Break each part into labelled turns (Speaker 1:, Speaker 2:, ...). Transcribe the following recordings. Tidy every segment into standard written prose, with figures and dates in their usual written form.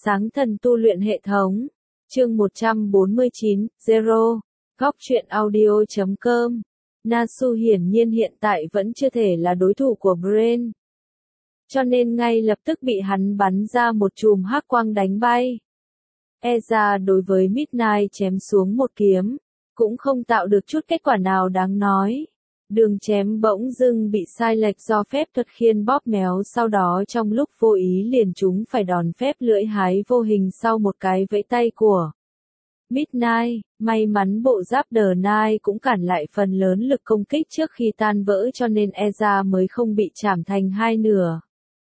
Speaker 1: Sáng thần tu luyện hệ thống. Chương 149, Zero. Góc truyện audio.com. Nasu hiển nhiên hiện tại vẫn chưa thể là đối thủ của Brain. Cho nên ngay lập tức bị hắn bắn ra một chùm hắc quang đánh bay. Eza đối với Midnight chém xuống một kiếm, cũng không tạo được chút kết quả nào đáng nói. Đường chém bỗng dưng bị sai lệch do phép thuật khiên bóp méo, sau đó trong lúc vô ý liền trúng phải đòn phép lưỡi hái vô hình sau một cái vẫy tay của Midnight. May mắn bộ giáp The Knight cũng cản lại phần lớn lực công kích trước khi tan vỡ, cho nên Eza mới không bị chảm thành hai nửa.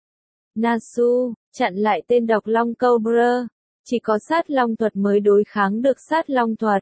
Speaker 1: Nasu chặn lại tên độc long Cobra, chỉ có sát long thuật mới đối kháng được sát long thuật.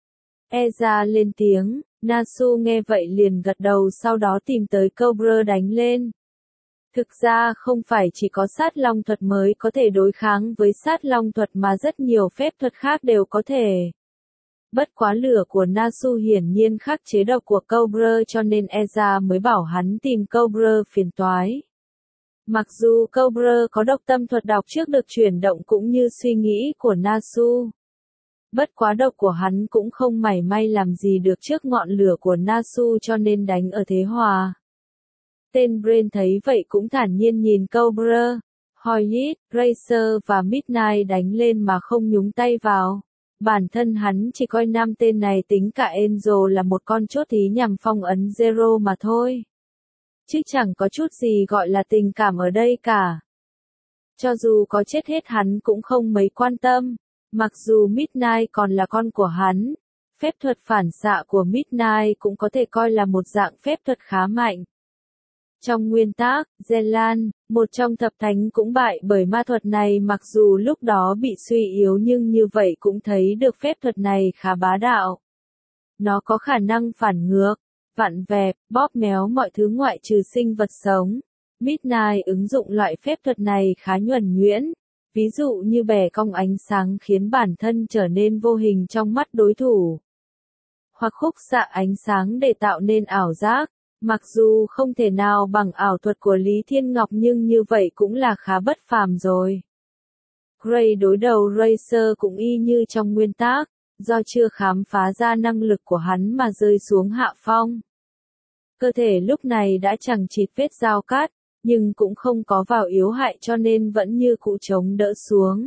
Speaker 1: Eza lên tiếng. Nasu nghe vậy liền gật đầu, sau đó tìm tới Cobra đánh lên. Thực ra không phải chỉ có sát long thuật mới có thể đối kháng với sát long thuật mà rất nhiều phép thuật khác đều có thể. Bất quá lửa của Nasu hiển nhiên khắc chế độc của Cobra, cho nên Eza mới bảo hắn tìm Cobra phiền toái. Mặc dù Cobra có độc tâm thuật đọc trước được chuyển động cũng như suy nghĩ của Nasu. Bất quá độc của hắn cũng không mảy may làm gì được trước ngọn lửa của Nasu, cho nên đánh ở thế hòa. Tên Brain thấy vậy cũng thản nhiên nhìn Cobra, Hoyt, Racer và Midnight đánh lên mà không nhúng tay vào. Bản thân hắn chỉ coi 5 tên này tính cả Angel là một con chốt thí nhằm phong ấn Zero mà thôi. Chứ chẳng có chút gì gọi là tình cảm ở đây cả. Cho dù có chết hết hắn cũng không mấy quan tâm. Mặc dù Midnight còn là con của hắn, phép thuật phản xạ của Midnight cũng có thể coi là một dạng phép thuật khá mạnh. Trong nguyên tắc, Zelan, một trong thập thánh cũng bại bởi ma thuật này, mặc dù lúc đó bị suy yếu nhưng như vậy cũng thấy được phép thuật này khá bá đạo. Nó có khả năng phản ngược, vặn vẹo, bóp méo mọi thứ ngoại trừ sinh vật sống. Midnight ứng dụng loại phép thuật này khá nhuần nhuyễn. Ví dụ như bẻ cong ánh sáng khiến bản thân trở nên vô hình trong mắt đối thủ. Hoặc khúc xạ ánh sáng để tạo nên ảo giác. Mặc dù không thể nào bằng ảo thuật của Lý Thiên Ngọc nhưng như vậy cũng là khá bất phàm rồi. Gray đối đầu Racer cũng y như trong nguyên tắc, do chưa khám phá ra năng lực của hắn mà rơi xuống hạ phong. Cơ thể lúc này đã chẳng chịt vết dao cắt, nhưng cũng không có vào yếu hại cho nên vẫn như cũ chống đỡ xuống.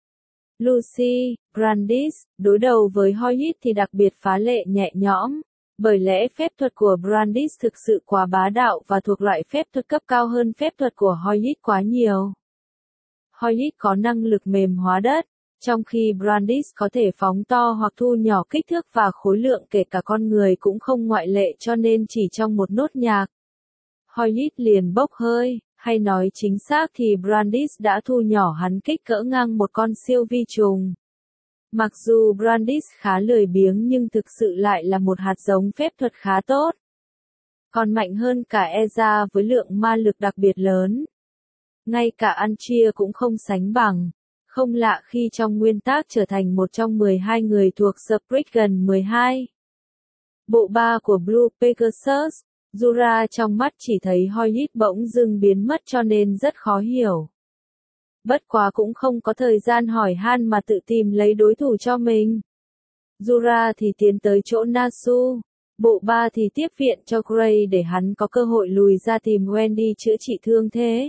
Speaker 1: Lucy, Brandis, đối đầu với Hoyt thì đặc biệt phá lệ nhẹ nhõm, bởi lẽ phép thuật của Brandis thực sự quá bá đạo và thuộc loại phép thuật cấp cao hơn phép thuật của Hoyt quá nhiều. Hoyt có năng lực mềm hóa đất, trong khi Brandis có thể phóng to hoặc thu nhỏ kích thước và khối lượng, kể cả con người cũng không ngoại lệ, cho nên chỉ trong một nốt nhạc, Hoyt liền bốc hơi, hay nói chính xác thì Brandis đã thu nhỏ hắn kích cỡ ngang một con siêu vi trùng. Mặc dù Brandis khá lười biếng nhưng thực sự lại là một hạt giống phép thuật khá tốt. Còn mạnh hơn cả Eza với lượng ma lực đặc biệt lớn. Ngay cả Anchia cũng không sánh bằng. Không lạ khi trong nguyên tắc trở thành một trong 12 người thuộc Spriggan 12. Bộ 3 của Blue Pegasus. Zura trong mắt chỉ thấy Hoyt bỗng dưng biến mất cho nên rất khó hiểu. Bất quá cũng không có thời gian hỏi han mà tự tìm lấy đối thủ cho mình. Zura thì tiến tới chỗ Nasu. Bộ 3 thì tiếp viện cho Gray để hắn có cơ hội lùi ra tìm Wendy chữa trị thương thế.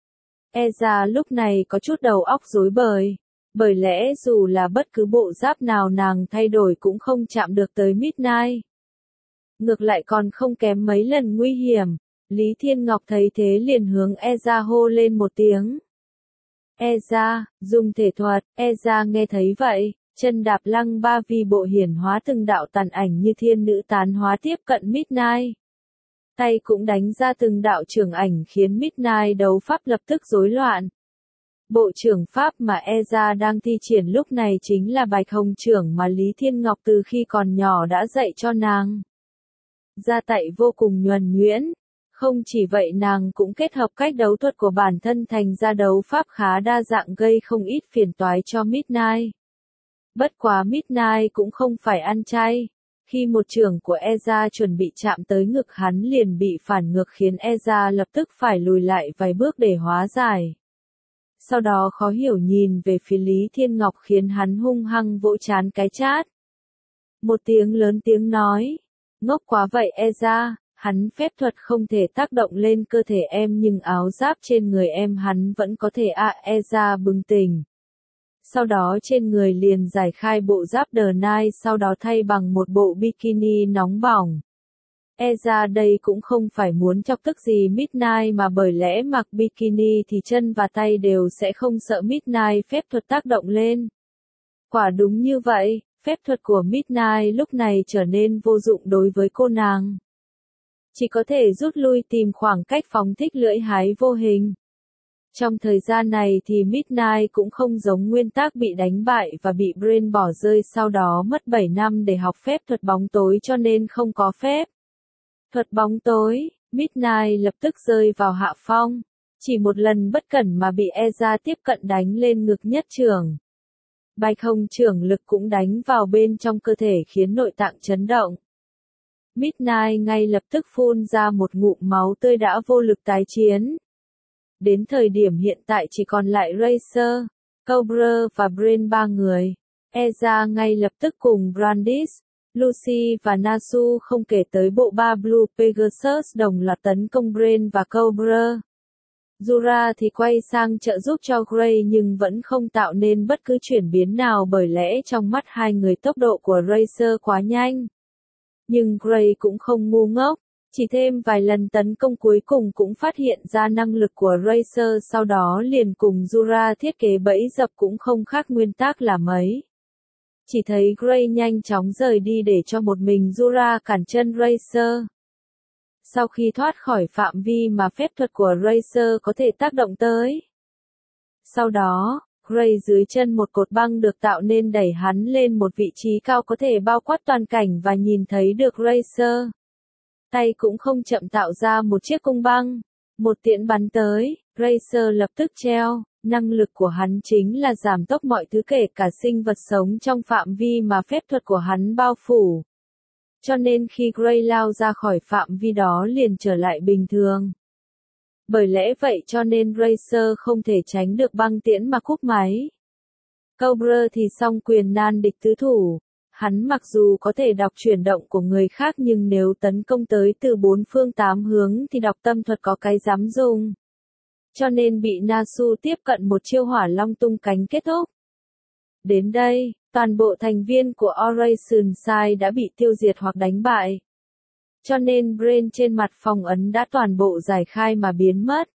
Speaker 1: Eza lúc này có chút đầu óc rối bời. Bởi lẽ dù là bất cứ bộ giáp nào nàng thay đổi cũng không chạm được tới Midnight. Ngược lại còn không kém mấy lần nguy hiểm. Lý Thiên Ngọc thấy thế liền hướng Eza hô lên một tiếng. Eza, dùng thể thuật. Eza nghe thấy vậy, chân đạp lăng ba vi bộ hiển hóa từng đạo tàn ảnh như thiên nữ tán hóa tiếp cận Midnight. Tay cũng đánh ra từng đạo trưởng ảnh khiến Midnight đấu pháp lập tức rối loạn. Bộ trưởng pháp mà Eza đang thi triển lúc này chính là Bạch Hồng trưởng mà Lý Thiên Ngọc từ khi còn nhỏ đã dạy cho nàng. Ra tay vô cùng nhuần nhuyễn. Không chỉ vậy nàng cũng kết hợp cách đấu thuật của bản thân thành ra đấu pháp khá đa dạng, gây không ít phiền toái cho Midnight. Bất quá Midnight cũng không phải ăn chay. Khi một chưởng của Eza chuẩn bị chạm tới ngực hắn liền bị phản ngược khiến Eza lập tức phải lùi lại vài bước để hóa giải. Sau đó khó hiểu nhìn về phía Lý Thiên Ngọc khiến hắn hung hăng vỗ trán cái chát. Một tiếng lớn tiếng nói. Ngốc quá vậy Eza, hắn phép thuật không thể tác động lên cơ thể em nhưng áo giáp trên người em hắn vẫn có thể Eza bừng tỉnh. Sau đó trên người liền giải khai bộ giáp The Knight sau đó thay bằng một bộ bikini nóng bỏng. Eza đây cũng không phải muốn chọc tức gì Midnight mà bởi lẽ mặc bikini thì chân và tay đều sẽ không sợ Midnight phép thuật tác động lên. Quả đúng như vậy, phép thuật của Midnight lúc này trở nên vô dụng đối với cô nàng. Chỉ có thể rút lui tìm khoảng cách phóng thích lưỡi hái vô hình. Trong thời gian này thì Midnight cũng không giống nguyên tắc bị đánh bại và bị Brain bỏ rơi sau đó mất 7 năm để học phép thuật bóng tối cho nên không có phép. Thuật bóng tối, Midnight lập tức rơi vào hạ phong. Chỉ một lần bất cẩn mà bị Eza tiếp cận đánh lên ngực nhất trưởng. Bạch hồng trưởng lực cũng đánh vào bên trong cơ thể khiến nội tạng chấn động. Midnight ngay lập tức phun ra một ngụm máu tươi đã vô lực tái chiến. Đến thời điểm hiện tại chỉ còn lại Racer, Cobra và Brain ba người. Eza ngay lập tức cùng Brandis, Lucy và Nasu không kể tới bộ ba Blue Pegasus đồng loạt tấn công Brain và Cobra. Zura thì quay sang trợ giúp cho Gray nhưng vẫn không tạo nên bất cứ chuyển biến nào bởi lẽ trong mắt hai người tốc độ của Racer quá nhanh. Nhưng Gray cũng không ngu ngốc, chỉ thêm vài lần tấn công cuối cùng cũng phát hiện ra năng lực của Racer sau đó liền cùng Zura thiết kế bẫy dập cũng không khác nguyên tắc là mấy. Chỉ thấy Gray nhanh chóng rời đi để cho một mình Zura cản chân Racer. Sau khi thoát khỏi phạm vi mà phép thuật của Racer có thể tác động tới. Sau đó, Gray dưới chân một cột băng được tạo nên đẩy hắn lên một vị trí cao có thể bao quát toàn cảnh và nhìn thấy được Racer. Tay cũng không chậm tạo ra một chiếc cung băng. Một tiễn bắn tới, Racer lập tức treo. Năng lực của hắn chính là giảm tốc mọi thứ kể cả sinh vật sống trong phạm vi mà phép thuật của hắn bao phủ. Cho nên khi Gray lao ra khỏi phạm vi đó liền trở lại bình thường. Bởi lẽ vậy cho nên Racer không thể tránh được băng tiễn mà cúp máy. Cobra thì song quyền nan địch tứ thủ. Hắn mặc dù có thể đọc chuyển động của người khác nhưng nếu tấn công tới từ bốn phương tám hướng thì đọc tâm thuật có cái dám dùng. Cho nên bị Nasu tiếp cận một chiêu hỏa long tung cánh kết thúc. Đến đây, toàn bộ thành viên của Operation Sai đã bị tiêu diệt hoặc đánh bại. Cho nên Brain trên mặt phong ấn đã toàn bộ giải khai mà biến mất.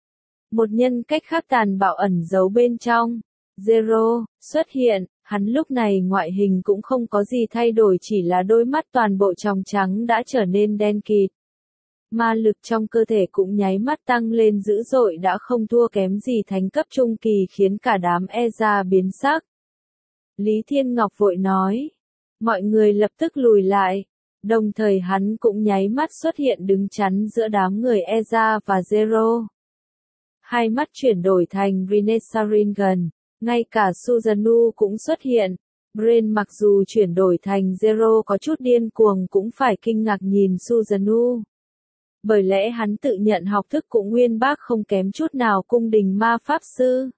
Speaker 1: Một nhân cách khác tàn bạo ẩn giấu bên trong. Zero xuất hiện, hắn lúc này ngoại hình cũng không có gì thay đổi chỉ là đôi mắt toàn bộ tròng trắng đã trở nên đen kịt. Ma lực trong cơ thể cũng nháy mắt tăng lên dữ dội đã không thua kém gì thánh cấp trung kỳ khiến cả đám Eza biến sắc. Lý Thiên Ngọc vội nói. Mọi người lập tức lùi lại. Đồng thời hắn cũng nháy mắt xuất hiện đứng chắn giữa đám người Eza và Zero. Hai mắt chuyển đổi thành Renesaringen. Ngay cả Susanoo cũng xuất hiện. Brain mặc dù chuyển đổi thành Zero có chút điên cuồng cũng phải kinh ngạc nhìn Susanoo. Bởi lẽ hắn tự nhận học thức cũng uyên bác không kém chút nào cung đình ma pháp sư.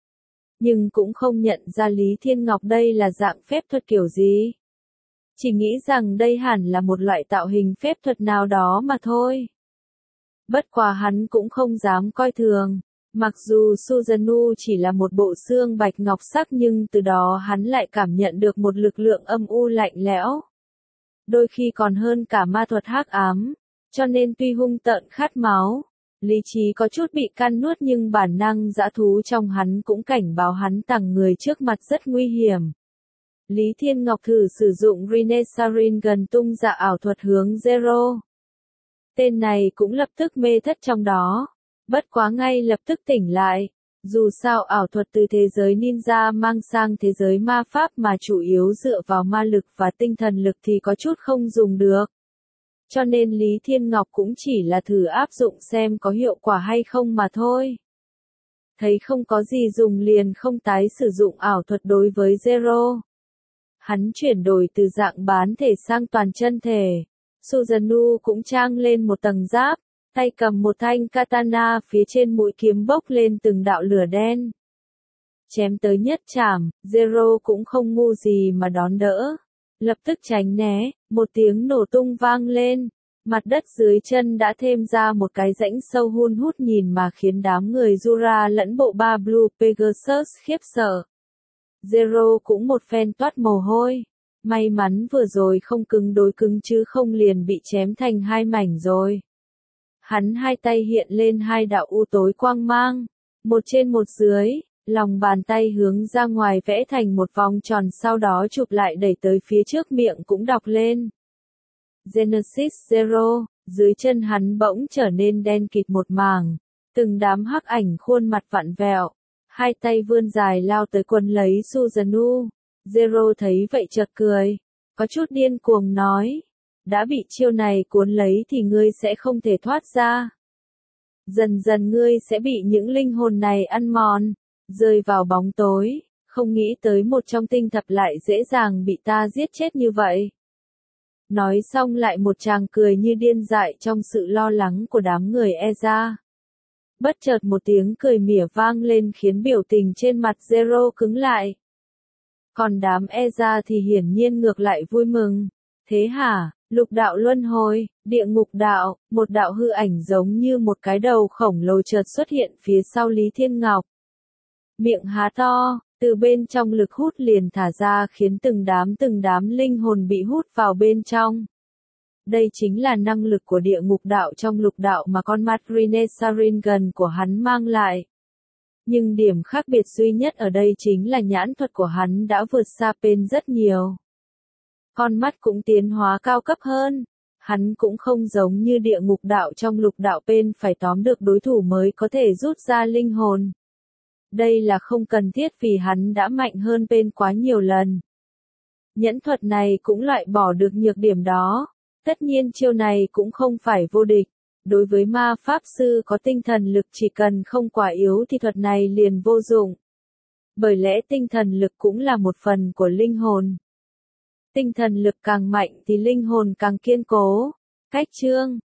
Speaker 1: Nhưng cũng không nhận ra Lý Thiên Ngọc đây là dạng phép thuật kiểu gì. Chỉ nghĩ rằng đây hẳn là một loại tạo hình phép thuật nào đó mà thôi. Bất quá hắn cũng không dám coi thường. Mặc dù Susanoo chỉ là một bộ xương bạch ngọc sắc nhưng từ đó hắn lại cảm nhận được một lực lượng âm u lạnh lẽo. Đôi khi còn hơn cả ma thuật hắc ám. Cho nên tuy hung tợn khát máu, lý trí có chút bị căn nuốt nhưng bản năng dã thú trong hắn cũng cảnh báo hắn tằng người trước mặt rất nguy hiểm. Lý Thiên Ngọc thử sử dụng Renesaringen tung dạ ảo thuật hướng Zero. Tên này cũng lập tức mê thất trong đó. Bất quá ngay lập tức tỉnh lại. Dù sao ảo thuật từ thế giới ninja mang sang thế giới ma pháp mà chủ yếu dựa vào ma lực và tinh thần lực thì có chút không dùng được. Cho nên Lý Thiên Ngọc cũng chỉ là thử áp dụng xem có hiệu quả hay không mà thôi. Thấy không có gì dùng liền không tái sử dụng ảo thuật đối với Zero. Hắn chuyển đổi từ dạng bán thể sang toàn chân thể. Susanoo cũng trang lên một tầng giáp, tay cầm một thanh katana phía trên mũi kiếm bốc lên từng đạo lửa đen. Chém tới nhất chảm, Zero cũng không ngu gì mà đón đỡ. Lập tức tránh né, một tiếng nổ tung vang lên. Mặt đất dưới chân đã thêm ra một cái rãnh sâu hun hút nhìn mà khiến đám người Jura lẫn bộ ba Blue Pegasus khiếp sợ. Zero cũng một phen toát mồ hôi. May mắn vừa rồi không cứng đối cứng chứ không liền bị chém thành hai mảnh rồi. Hắn hai tay hiện lên hai đạo u tối quang mang, một trên một dưới, lòng bàn tay hướng ra ngoài vẽ thành một vòng tròn sau đó chụp lại đẩy tới phía trước miệng cũng đọc lên. Genesis Zero, dưới chân hắn bỗng trở nên đen kịt một mảng, từng đám hắc ảnh khuôn mặt vặn vẹo, hai tay vươn dài lao tới quấn lấy Susanoo. Zero thấy vậy chợt cười, có chút điên cuồng nói, đã bị chiêu này cuốn lấy thì ngươi sẽ không thể thoát ra. Dần dần ngươi sẽ bị những linh hồn này ăn mòn, rơi vào bóng tối, không nghĩ tới một trong tinh thập lại dễ dàng bị ta giết chết như vậy. Nói xong lại một tràng cười như điên dại trong sự lo lắng của đám người Eza. Bất chợt một tiếng cười mỉa vang lên khiến biểu tình trên mặt Zero cứng lại. Còn đám Eza thì hiển nhiên ngược lại vui mừng. Thế hả, lục đạo luân hồi, địa ngục đạo, một đạo hư ảnh giống như một cái đầu khổng lồ chợt xuất hiện phía sau Lý Thiên Ngọc. Miệng há to, từ bên trong lực hút liền thả ra khiến từng đám linh hồn bị hút vào bên trong. Đây chính là năng lực của địa ngục đạo trong lục đạo mà con mắt Renesaringen của hắn mang lại. Nhưng điểm khác biệt duy nhất ở đây chính là nhãn thuật của hắn đã vượt xa Pen rất nhiều. Con mắt cũng tiến hóa cao cấp hơn. Hắn cũng không giống như địa ngục đạo trong lục đạo Pen phải tóm được đối thủ mới có thể rút ra linh hồn. Đây là không cần thiết vì hắn đã mạnh hơn Pen quá nhiều lần. Nhẫn thuật này cũng loại bỏ được nhược điểm đó. Tất nhiên chiêu này cũng không phải vô địch. Đối với ma pháp sư có tinh thần lực chỉ cần không quá yếu thì thuật này liền vô dụng. Bởi lẽ tinh thần lực cũng là một phần của linh hồn. Tinh thần lực càng mạnh thì linh hồn càng kiên cố. Cách chương